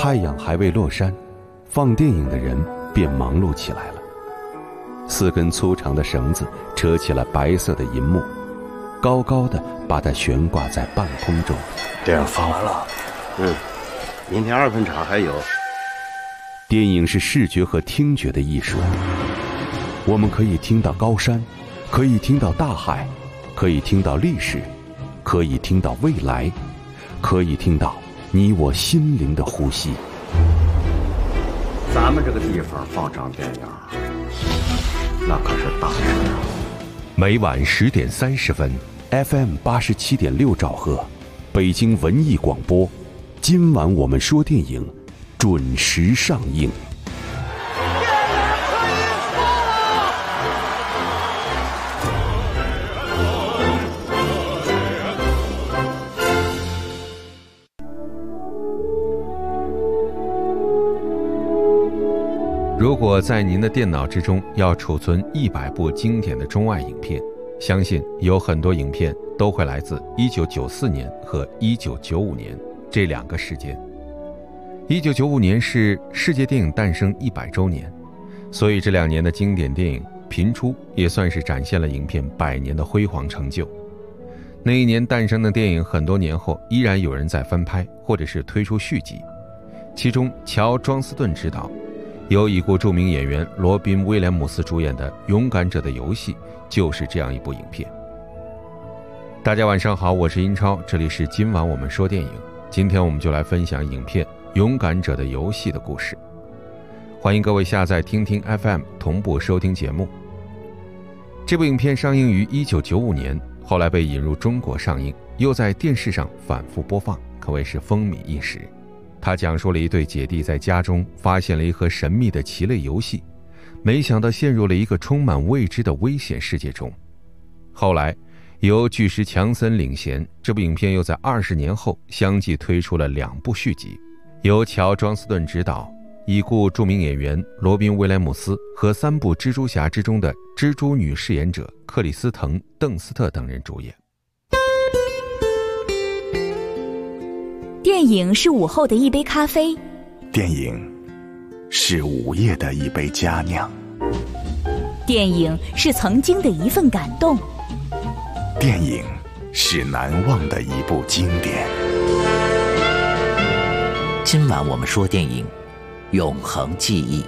太阳还未落山，放电影的人便忙碌起来了。4根粗长的绳子扯起了白色的银幕，高高的把它悬挂在半空中。 电影放完了，明天2分场还有。 电影是视觉和听觉的艺术，我们可以听到高山，可以听到大海，可以听到历史，可以听到未来，可以听到你我心灵的呼吸。 咱们这个地方放场电影，那可是大事啊！ 每晚10点30分 ，FM 87.6兆赫，北京文艺广播。今晚我们说电影，准时上映。 如果在您的电脑之中要储存100部经典的中外影片，相信有很多影片都会来自1994年和1995年这2个时间。1995年是世界电影诞生100周年，所以这2年的经典电影频出，也算是展现了影片100年的辉煌成就。那一年诞生的电影，很多年后依然有人在翻拍，或者是推出续集。其中乔·庄斯顿执导，由已故著名演员罗宾·威廉姆斯主演的《勇敢者的游戏》就是这样一部影片。大家晚上好，我是英超，这里是今晚我们说电影。今天我们就来分享影片《勇敢者的游戏》的故事。欢迎各位下载听听 FM 同步收听节目。这部影片上映于1995年，后来被引入中国上映，又在电视上反复播放，可谓是风靡一时。他讲述了一对姐弟在家中发现了一盒神秘的棋类游戏，没想到陷入了一个充满未知的危险世界中。后来由巨石强森领衔，这部影片又在20年后相继推出了2部续集，由乔·庄斯顿执导，已故著名演员罗宾·威廉姆斯和3部蜘蛛侠之中的蜘蛛女饰演者克里斯滕·邓斯特等人主演。 电影是午后的一杯咖啡， 电影是午夜的一杯佳酿， 电影是曾经的一份感动， 电影是难忘的一部经典。 今晚我们说电影，永恒记忆。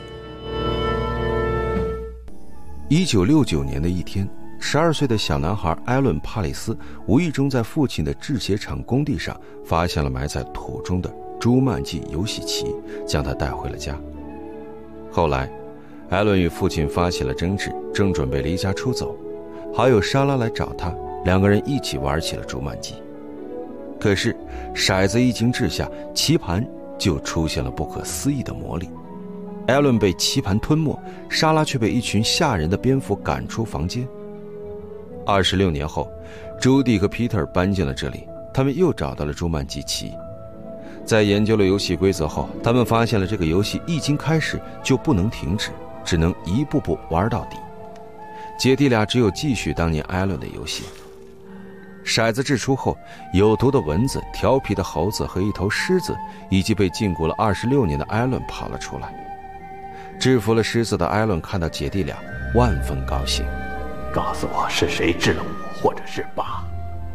1969年的一天，12岁的小男孩艾伦·帕里斯无意中在父亲的制鞋厂工地上发现了埋在土中的朱曼季游戏棋，将它带回了家。后来艾伦与父亲发起了争执，正准备离家出走，好友莎拉来找他，2个人一起玩起了朱曼季。可是骰子一经掷下，棋盘就出现了不可思议的魔力。艾伦被棋盘吞没，莎拉却被一群吓人的蝙蝠赶出房间。26年后，朱迪和皮特搬进了这里，他们又找到了朱曼季棋。在研究了游戏规则后，他们发现了这个游戏一经开始就不能停止，只能一步步玩到底。姐弟俩只有继续当年艾伦的游戏。骰子掷出后，有毒的蚊子、调皮的猴子和一头狮子，以及被禁锢了26年的艾伦跑了出来。制服了狮子的艾伦看到姐弟俩，万分高兴。 告诉我是谁治了我，或者是爸？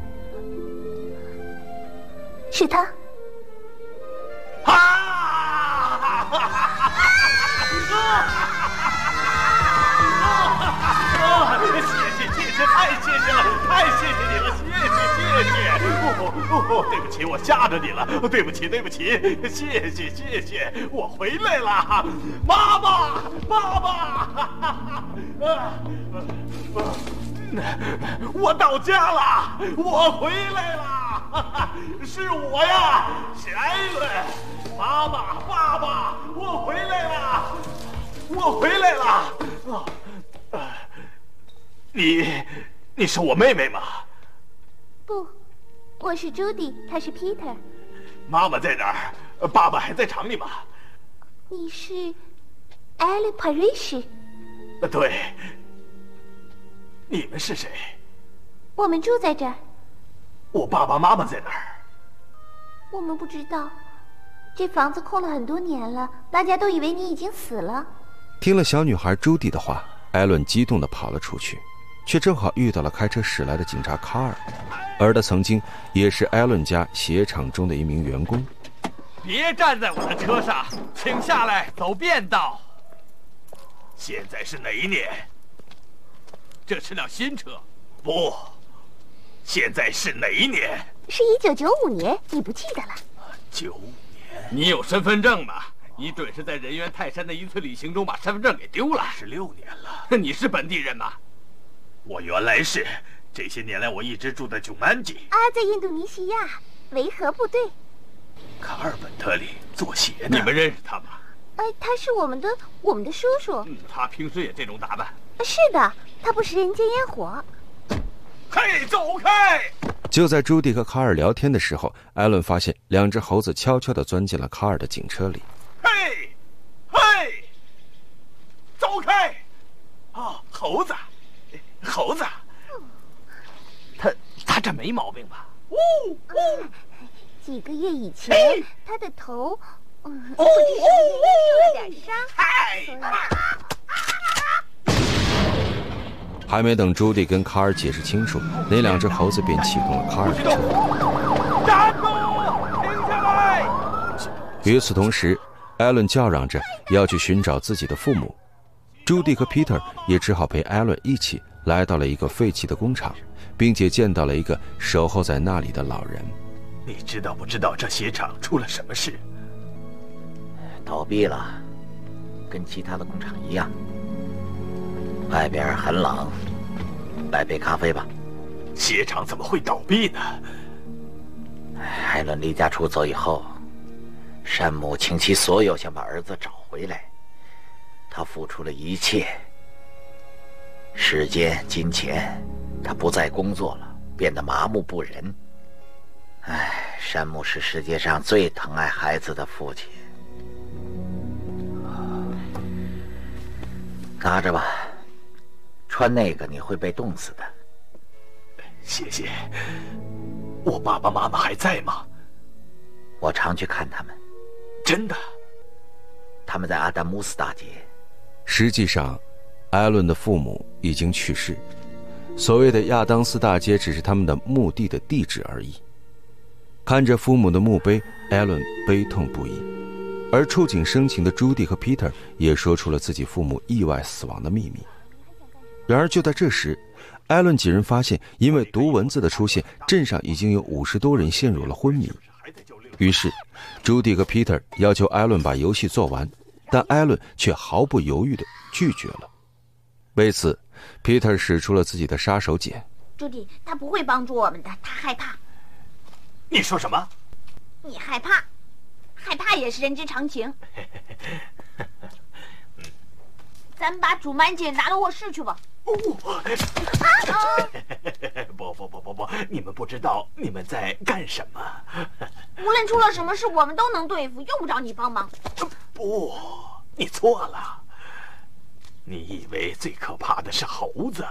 是他。 谢谢，太谢谢了，太谢谢你了，谢谢。对不起，我吓着你了，对不起，谢谢，我回来了，妈妈。我到家了，我回来了，是我呀，是艾伦，妈妈，爸爸，我回来了。你是我妹妹吗？ 不，我是朱迪，他是 Peter。 妈妈在哪儿？爸爸还在厂里吗？ 你是艾伦·帕瑞什？ 对。你们是谁？ 我们住在这儿。 我爸爸妈妈在哪儿？ 我们不知道。 这房子空了很多年了，大家都以为你已经死了。 听了小女孩朱迪的话，艾伦激动地跑了出去，却正好遇到了开车驶来的警察卡尔，而他曾经也是艾伦家鞋厂中的一名员工。 别站在我的车上，请下来走便道。现在是哪一年？这是辆新车。不，现在是哪一年？ 是1995年，你不记得了 ？95年。你有身份证吗？你准是在人猿泰山的一次旅行中把身份证给丢了。16年了。你是本地人吗？我原来是，这些年来我一直住在九曼吉。 在印度尼西亚维和部队。 卡尔本特里做鞋的，你们认识他吗？ 他是我们的叔叔。 他平时也这种打扮？ 是的，他不食人间烟火。 嘿，走开！ 就在朱迪和卡尔聊天的时候，艾伦发现两只猴子悄悄地钻进了卡尔的警车里。 嘿，嘿，走开！猴子，他这没毛病吧？ 几个月以前，他的头，不知受了点伤。 还没等朱迪跟卡尔解释清楚，那两只猴子便启动了卡尔的车。 站住！停下来！ 与此同时，艾伦叫嚷着要去寻找自己的父母。朱迪和 Peter 也只好陪艾伦一起来到了一个废弃的工厂，并且见到了一个守候在那里的老人。 你知道不知道这鞋厂出了什么事？ 倒闭了，跟其他的工厂一样。外边很冷，来杯咖啡吧。 鞋厂怎么会倒闭呢？ 艾伦离家出走以后，山姆倾其所有想把儿子找回来，他付出了一切，时间、金钱，他不再工作了，变得麻木不仁。山姆是世界上最疼爱孩子的父亲。拿着吧，穿那个你会被冻死的。 谢谢。我爸爸妈妈还在吗？ 我常去看他们。 真的？ 他们在阿达姆斯大街。 实际上，艾伦的父母已经去世，所谓的亚当斯大街只是他们的墓地的地址而已。看着父母的墓碑，艾伦悲痛不已，而触景生情的朱迪和 Peter 也说出了自己父母意外死亡的秘密。然而就在这时，艾伦几人发现，因为毒蚊子的出现，镇上已经有50多人陷入了昏迷。于是朱迪和 Peter 要求艾伦把游戏做完，但艾伦却毫不犹豫地拒绝了。为此 Peter 使出了自己的杀手锏。 朱迪，他不会帮助我们的，他害怕。 你说什么？ 你害怕，害怕也是人之常情。咱们把主曼姐拿到卧室去吧。 不，你们不知道你们在干什么。 无论出了什么事，我们都能对付，用不着你帮忙。 不，你错了。你以为最可怕的是猴子、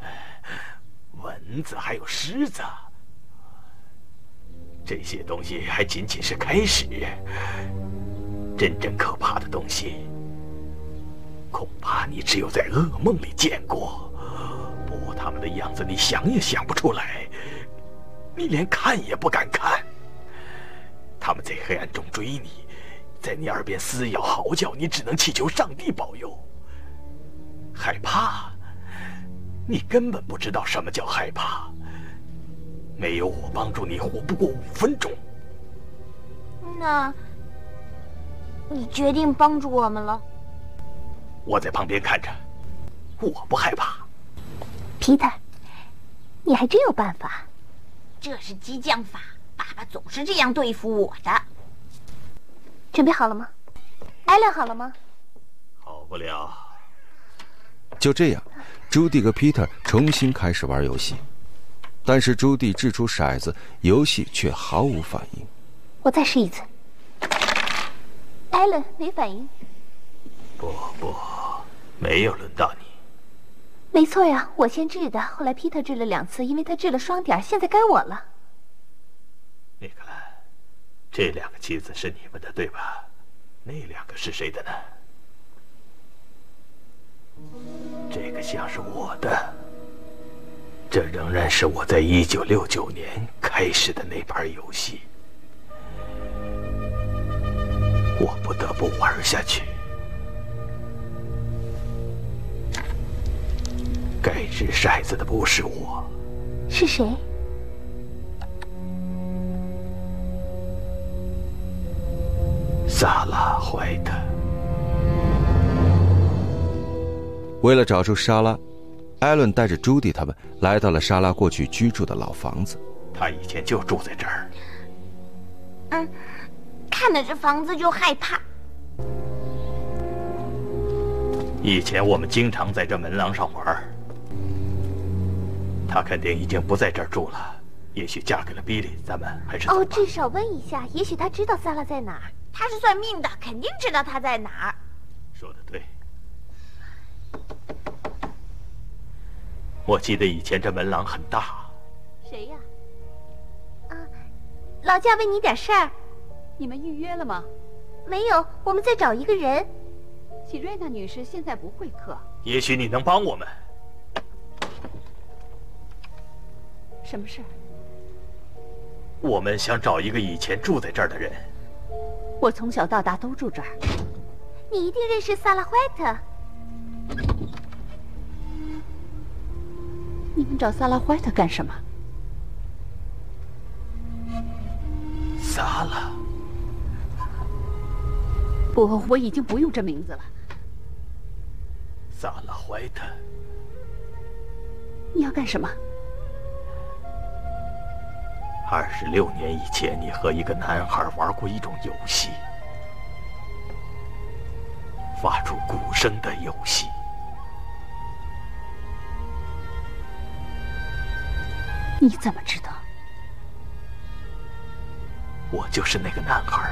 蚊子还有狮子？这些东西还仅仅是开始，真正可怕的东西，恐怕你只有在噩梦里见过。不，他们的样子你想也想不出来，你连看也不敢看。他们在黑暗中追你，在你耳边撕咬嚎叫，你只能祈求上帝保佑。害怕？你根本不知道什么叫害怕。没有我帮助你，活不过5分钟。 那，你决定帮助我们了？ 我在旁边看着，我不害怕。 Peter，你还真有办法。这是激将法，爸爸总是这样对付我的。准备好了吗？艾伦好了吗？ 好不了。 就这样，朱迪和 Peter 重新开始玩游戏。但是朱迪掷出骰子，游戏却毫无反应。 我再试一次。艾伦没反应。 不，没有轮到你。 没错呀，我先掷的，后来 Peter 掷了2次，因为他掷了双点，现在该我了。 尼克兰， 这2个棋子是你们的，对吧？那2个是谁的呢？这个像是我的，这仍然是我在1969年开始的那盘游戏，我不得不玩下去。该掷骰子的不是我， 是谁？ 萨拉·怀特。 为了找出莎拉，艾伦带着朱迪他们来到了莎拉过去居住的老房子。 他以前就住在这儿。 看着这房子就害怕。 以前我们经常在这门廊上玩。他肯定已经不在这儿住了，也许嫁给了比利，咱们还是走吧。 至少问一下，也许他知道萨拉在哪儿。他是算命的，肯定知道他在哪儿。 说得对。我记得以前这门廊很大。 谁呀？ 劳驾问你点事儿。 你们预约了吗？ 没有，我们在找一个人。 喜瑞娜女士现在不会客。 也许你能帮我们。 什么事？ 我们想找一个以前住在这儿的人。 我从小到大都住这儿。 你一定认识萨拉·怀特。 你们找萨拉·怀特干什么？ 萨拉？ 不，我已经不用这名字了。 萨拉·怀特。 你要干什么 ？26年以前，你和一个男孩玩过一种游戏，发出鼓声的游戏。 你怎么知道？ 我就是那个男孩。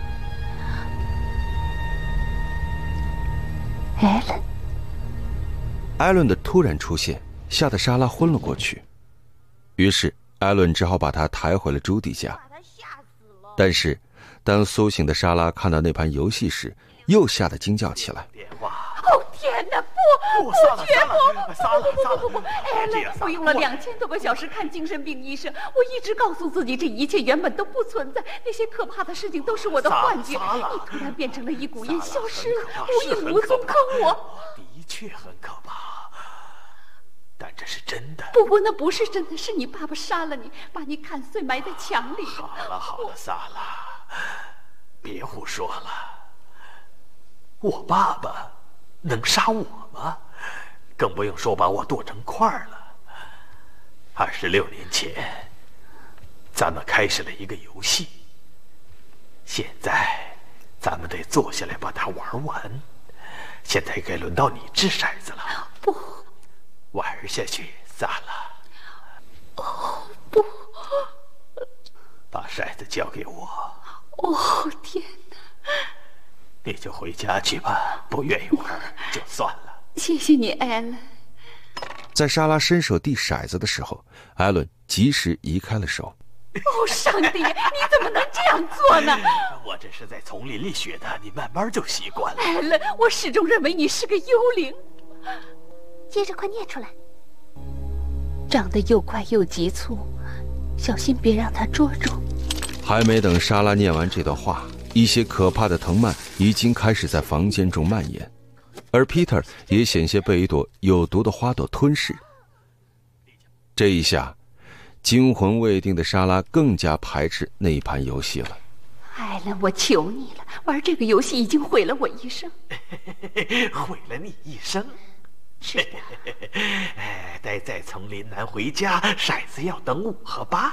艾伦。 艾伦的突然出现吓得莎拉昏了过去，于是艾伦只好把她抬回了朱迪家。但是当苏醒的莎拉看到那盘游戏时，又吓得惊叫起来。 哦天哪，不，绝不！艾伦，我用了2000多个小时看精神病医生，我一直告诉自己这一切原本都不存在，那些可怕的事情都是我的幻觉。你突然变成了一股烟，消失了，无影无踪，可我的确很可怕，但这是真的。 不，那不是真的，是你爸爸杀了你，把你砍碎埋在墙里。 好了，萨拉，别胡说了。我爸爸能杀我吗？更不用说把我剁成块了。26年前，咱们开始了一个游戏，现在咱们得坐下来把它玩完。现在该轮到你掷骰子了。 不， 玩下去，萨拉。 不， 把骰子交给我。 天哪！ 你就回家去吧，不愿意玩就算了。 谢谢你，艾伦。 在莎拉伸手递骰子的时候，艾伦及时移开了手。 上帝，你怎么能这样做呢？ 我这是在丛林里学的，你慢慢就习惯了。 艾伦，我始终认为你是个幽灵。 接着快念出来。 长得又快又急促，小心别让他捉住。 还没等莎拉念完这段话，一些可怕的藤蔓已经开始在房间中蔓延，而 Peter 也险些被一朵有毒的花朵吞噬。这一下，惊魂未定的莎拉更加排斥那一盘游戏了。 艾伦，我求你了，玩这个游戏已经毁了我一生。 毁了你一生？ 是的。 待在丛林南回家，骰子要等5和8。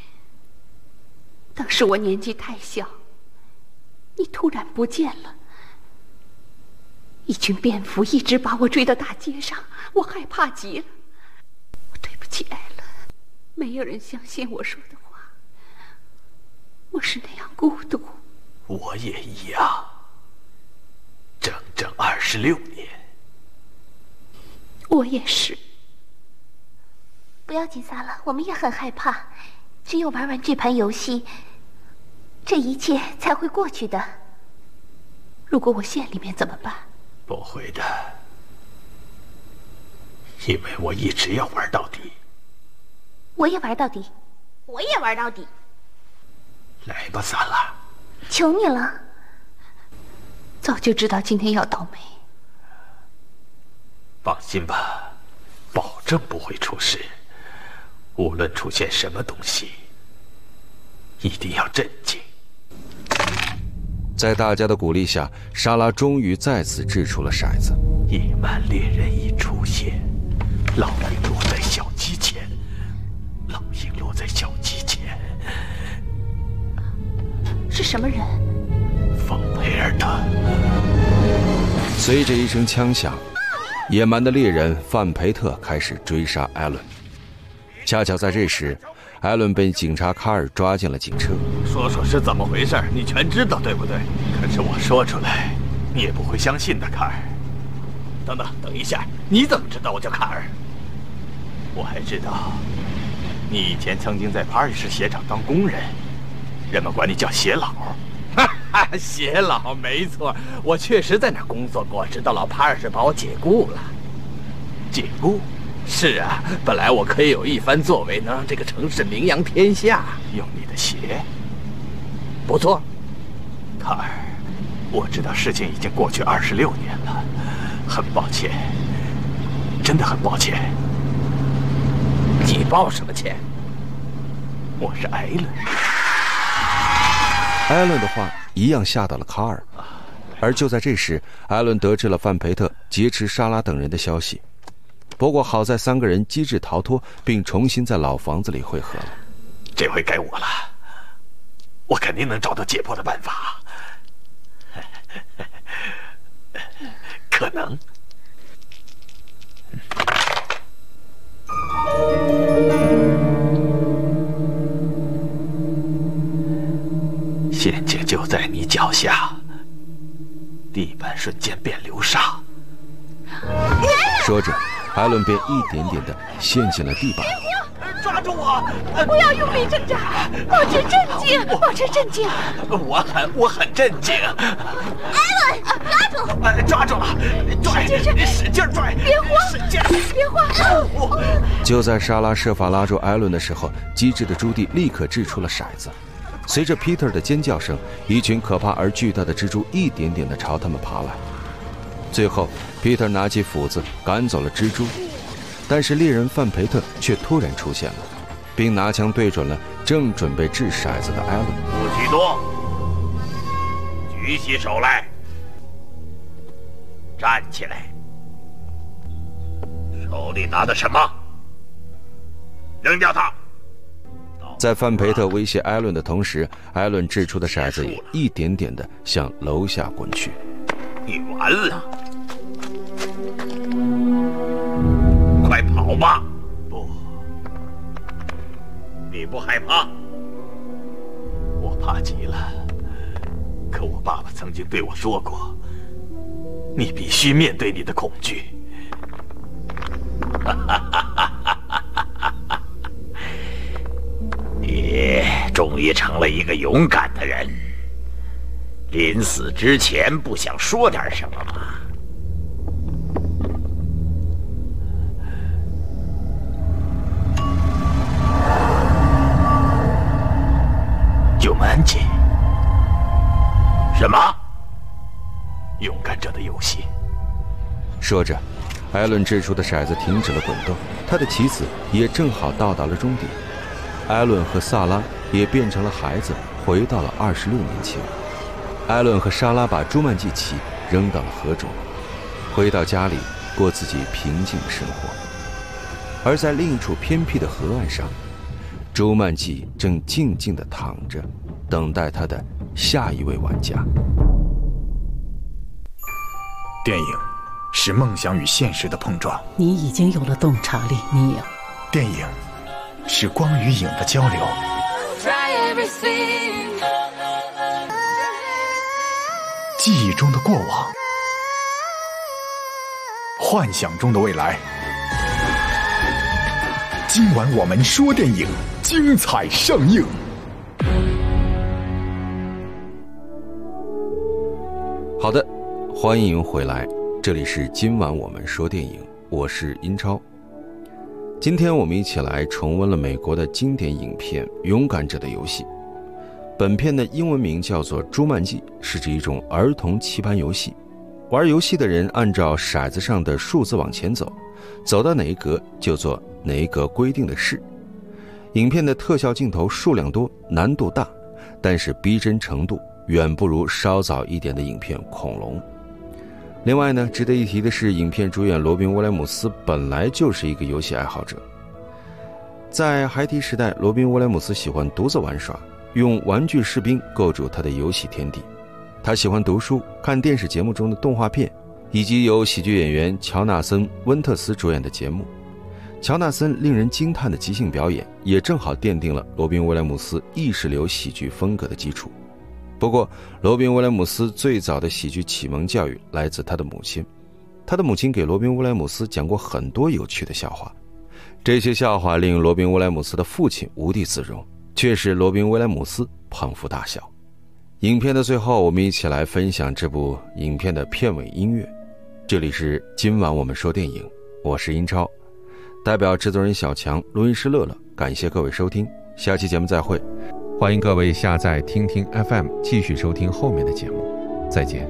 当时我年纪太小，你突然不见了。一群蝙蝠一直把我追到大街上，我害怕极了。对不起，艾伦，没有人相信我说的话。我是那样孤独。 我也一样，整整26年。 我也是。 不要紧，萨拉，我们也很害怕。只有玩完这盘游戏， 这一切才会过去的。 如果我陷里面怎么办？ 不会的，因为我一直要玩到底。 我也玩到底，我也玩到底。 来吧，萨拉， 求你了。 早就知道今天要倒霉。 放心吧，保证不会出事。无论出现什么东西，一定要镇静。 在大家的鼓励下，莎拉终于再次掷出了骰子。 野蛮猎人已出现，老鹰落在小鸡前，老鹰落在小鸡前。 是什么人？ 冯培尔特。 随着一声枪响，野蛮的猎人范培特开始追杀艾伦。恰巧在这时，艾伦被警察卡尔抓进了警车。 说说是怎么回事，你全知道对不对？可是我说出来，你也不会相信的，卡尔。等一下，你怎么知道我叫卡尔？我还知道，你以前曾经在帕尔市鞋厂当工人，人们管你叫鞋老。鞋老，没错，我确实在那儿工作过，直到老帕尔市把我解雇了。解雇？是啊，本来我可以有一番作为，能让这个城市名扬天下。用你的鞋，不错，卡尔，我知道事情已经过去26年了，很抱歉，真的很抱歉。你抱什么歉？我是艾伦。 艾伦的话一样吓到了卡尔，而就在这时，艾伦得知了范培特劫持莎拉等人的消息。不过好在3个人机智逃脱，并重新在老房子里汇合了。 这回该我了，我肯定能找到解破的办法。可能。陷阱就在你脚下，地板瞬间变流沙。 说着，艾伦便一点点地陷进了地板。 抓住我！ 不要用力挣扎，保持镇静，保持镇静。 我很镇静。 艾伦， 抓住了！拽，使劲拽！ 别慌， 使劲！ 别慌！ 就在莎拉设法拉住艾伦的时候，机智的朱蒂立刻掷出了骰子。随着 Peter 的尖叫声，一群可怕而巨大的蜘蛛一点点地朝他们爬来。最后 Peter 拿起斧子赶走了蜘蛛，但是猎人范培特却突然出现了，并拿枪对准了正准备掷骰子的艾伦。 不许动，举起手来，站起来，手里拿的什么？扔掉它！ 在范培特威胁艾伦的同时，艾伦掷出的骰子也一点点地向楼下滚去。 你完了！快跑吧！不，你不害怕？我怕极了。可我爸爸曾经对我说过，你必须面对你的恐惧。你终于成了一个勇敢的人。临死之前不想说点什么吗？九曼吉？什么？勇敢者的游戏。 说着，艾伦掷出的骰子停止了滚动，他的棋子也正好到达了终点。艾伦和萨拉也变成了孩子，回到了26年前。艾伦和莎拉把朱曼季旗扔到了河中，回到家里过自己平静的生活。而在另一处偏僻的河岸上，朱曼季正静静地躺着，等待他的下一位玩家。 电影是梦想与现实的碰撞， 你已经有了洞察力，尼尔。 电影是光与影的交流，记忆中的过往，幻想中的未来。今晚我们说电影，精彩上映。 好的，欢迎回来，这里是今晚我们说电影，我是英超。今天我们一起来重温了美国的经典影片《勇敢者的游戏》。本片的英文名叫做《朱曼记》，是指一种儿童棋盘游戏。玩游戏的人按照骰子上的数字往前走，走到哪一格就做哪一格规定的事。影片的特效镜头数量多，难度大，但是逼真程度远不如稍早一点的影片《恐龙》。另外呢，值得一提的是，影片主演罗宾·威廉姆斯本来就是一个游戏爱好者。在孩提时代，罗宾·威廉姆斯喜欢独自玩耍，用玩具士兵构筑他的游戏天地。他喜欢读书，看电视节目中的动画片，以及由喜剧演员乔纳森·温特斯主演的节目。乔纳森令人惊叹的即兴表演，也正好奠定了罗宾·威廉姆斯意识流喜剧风格的基础。不过，罗宾·威廉姆斯最早的喜剧启蒙教育来自他的母亲。他的母亲给罗宾·威廉姆斯讲过很多有趣的笑话，这些笑话令罗宾·威廉姆斯的父亲无地自容，却使罗宾·威廉姆斯捧腹大笑。影片的最后，我们一起来分享这部影片的片尾音乐。这里是今晚我们说电影，我是英超，代表制作人小强，录音师乐乐，感谢各位收听，下期节目再会。 欢迎各位下载听听 FM， 继续收听后面的节目，再见。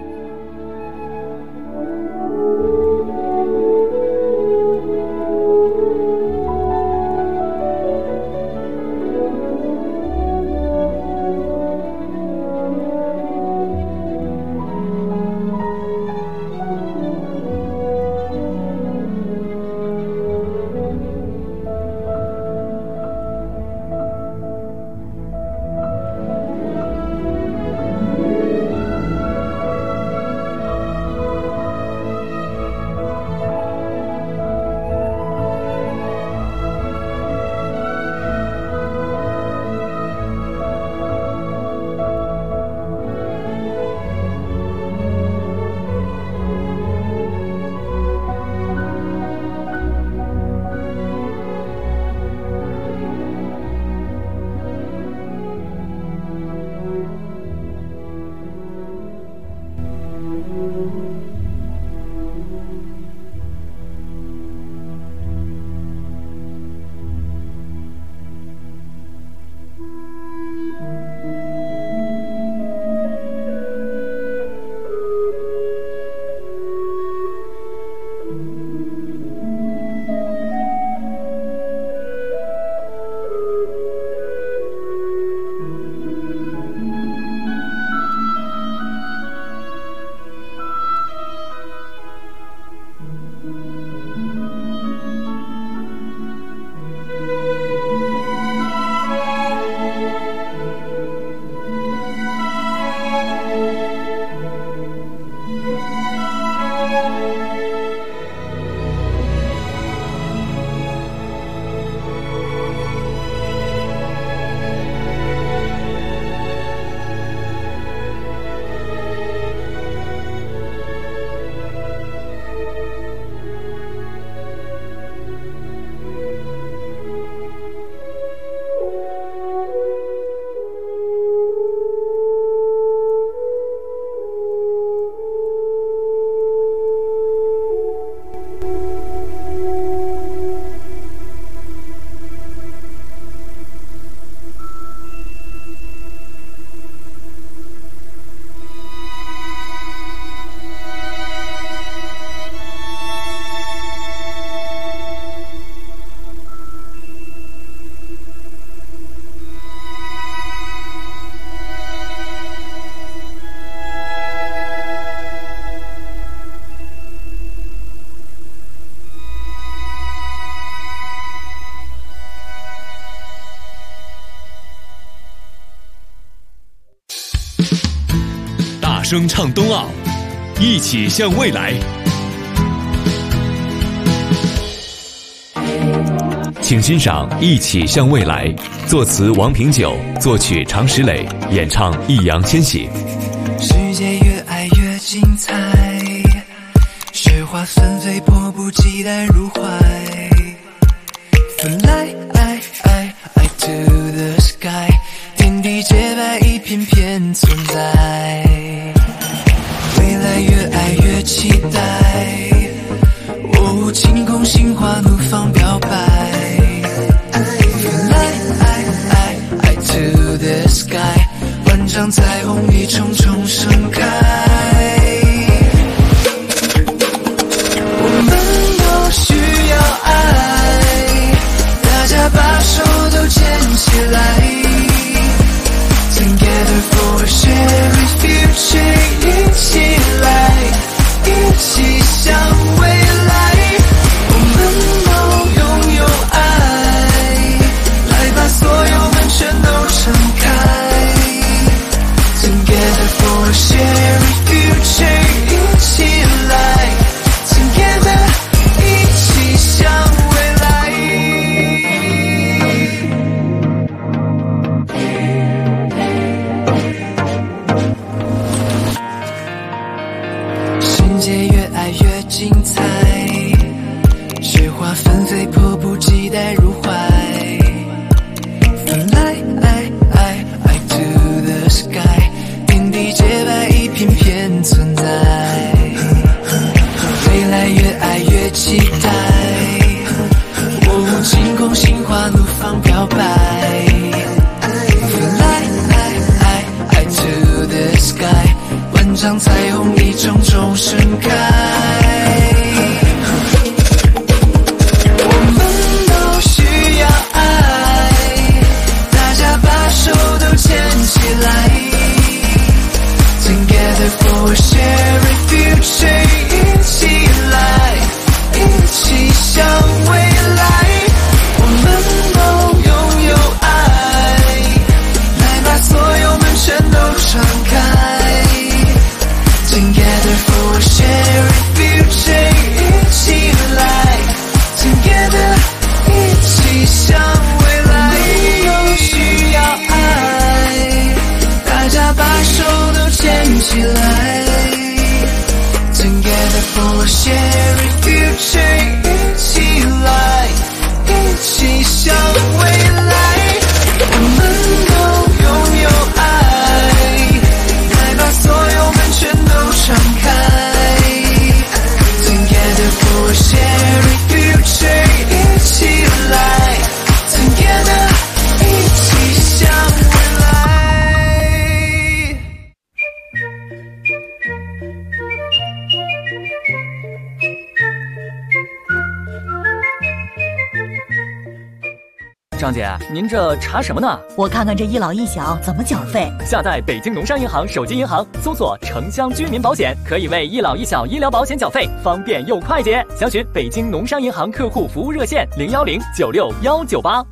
声唱冬奥，一起向未来。请欣赏《一起向未来》，作词王平久，作曲常石磊，演唱易烊千玺。 世界越爱越精彩，雪花纷飞，迫不及待入怀。Fly to the sky， 天地洁白，一片片存在。 未来越爱越期待，哦，晴空心花怒放表白。Fly to the sky， 万丈彩虹一重重盛开。我们都需要爱，大家把手都牵起来。Together for a shared future， 一起来，一起向未来。我们都拥有爱，来把所有门全都敞开。Together for a shared future， 一起来 ，Together 一起向未来。世界越爱越精彩，雪花纷飞，迫不及待入怀。Fly to the sky， 天地洁白，一片片存在。未来越爱越期待，哦，晴空心花怒放表白。Fly to the sky， 万丈彩虹一重重盛开。我们都需要爱，大家把手都牵起来。Together for a shared future， 一起来，一起向未来。我们都拥有爱，来把所有门全都敞开。Together for a shared future， 一起来 ，Together 一起向未来。都需要爱，大家把手都牵起来。Together for a shared future， 一起来，一起向未来。我们都拥有爱，来把所有门全都敞开。Together for a shared future， 一起来 ，Together 一起向未来。 张姐，您这查什么呢？ 我看看这一老一小怎么缴费。 下载北京农商银行手机银行，搜索城乡居民保险，可以为一老一小医疗保险缴费，方便又快捷。详询北京农商银行客户服务热线010961198。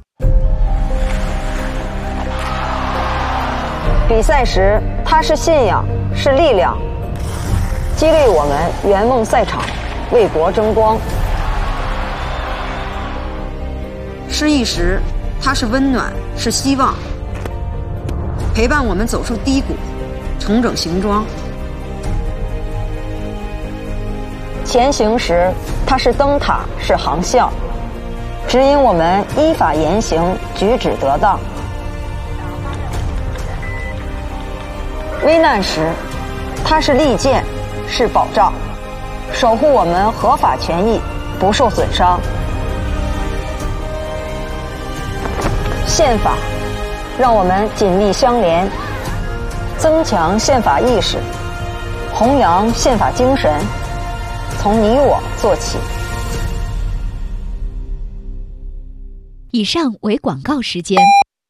比赛时，它是信仰，是力量，激励我们圆梦赛场，为国争光。 失意时，它是温暖，是希望，陪伴我们走出低谷，重整行装。 前行时，它是灯塔，是航校，指引我们依法言行，举止得当。危难时，它是利剑，是保障，守护我们合法权益不受损伤。宪法让我们紧密相连，增强宪法意识，弘扬宪法精神，从你我做起。 以上为广告时间。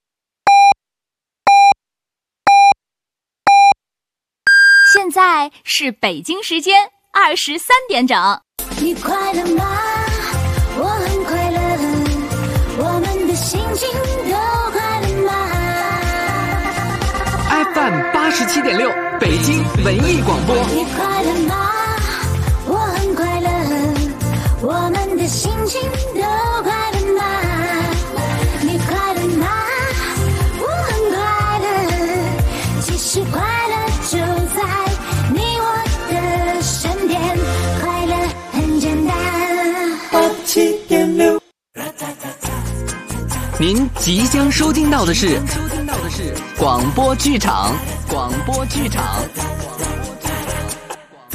现在是北京时间23点整。 你快乐吗？我很快乐，我们的心情都快乐吗 ？FM 87.6，北京文艺广播。 你快乐吗？我很快乐，我们的心情都快乐吗？你快乐吗？我很快乐，其实快乐就在你我的身边，快乐很简单。87.6。 您即将收听到的是广播剧场。